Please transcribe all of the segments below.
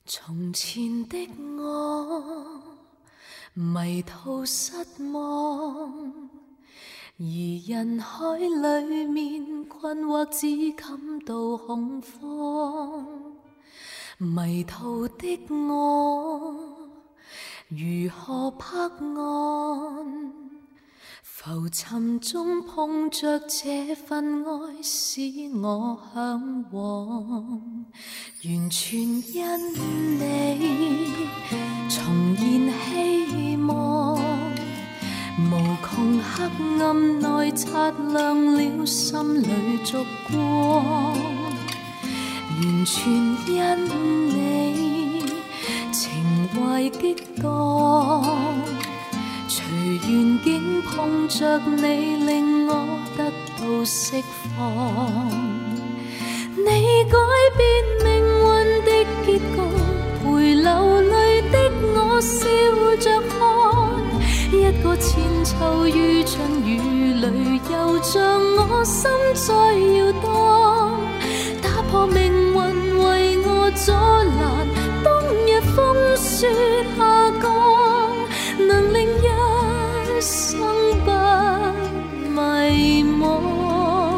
從前的我迷途失望，而人海裏面困惑，只感到恐慌。迷途的我如何泊岸？浮沉中碰着這份愛，使我向往。完全因你重燃希望，無窮黑暗內擦亮了心裏燭光。完全因你情懷激盪，隨緣境碰着你，令我得到釋放。你改變命運的結局，陪流淚的我笑着看。一個千秋如春如淚，又像我心在搖盪。打破命運為我阻攔，冬日風雪下降，能令一生不迷惘。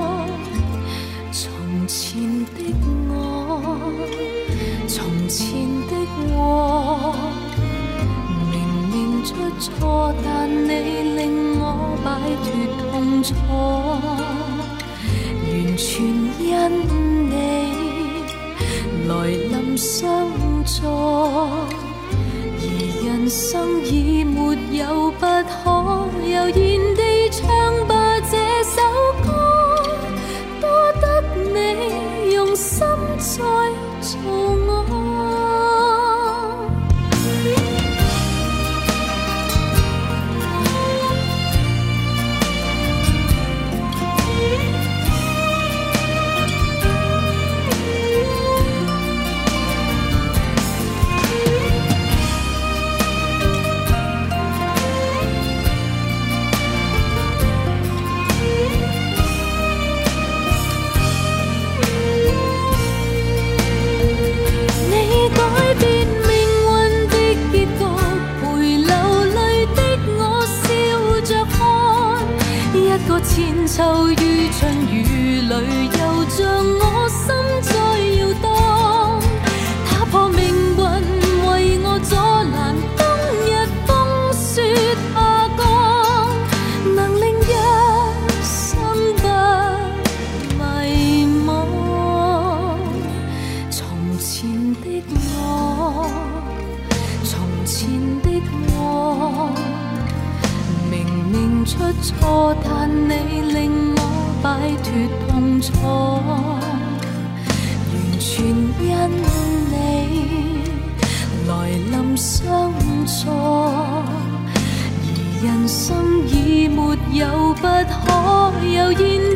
從前的我，從前的我，明明出錯，但你令我擺脫痛楚。完全因你來臨相助，而人生已沒有不可，悠然地唱吧這首歌，多得你用心在做我。千秋如春如淚，又像我心在搖盪。打破命運為我阻攔，冬日風雪下降，能令一生不迷惘。從前的我，從前的我，明明出錯，但你令我擺脫痛楚。完全因你來臨相助，而人生已沒有不可，悠然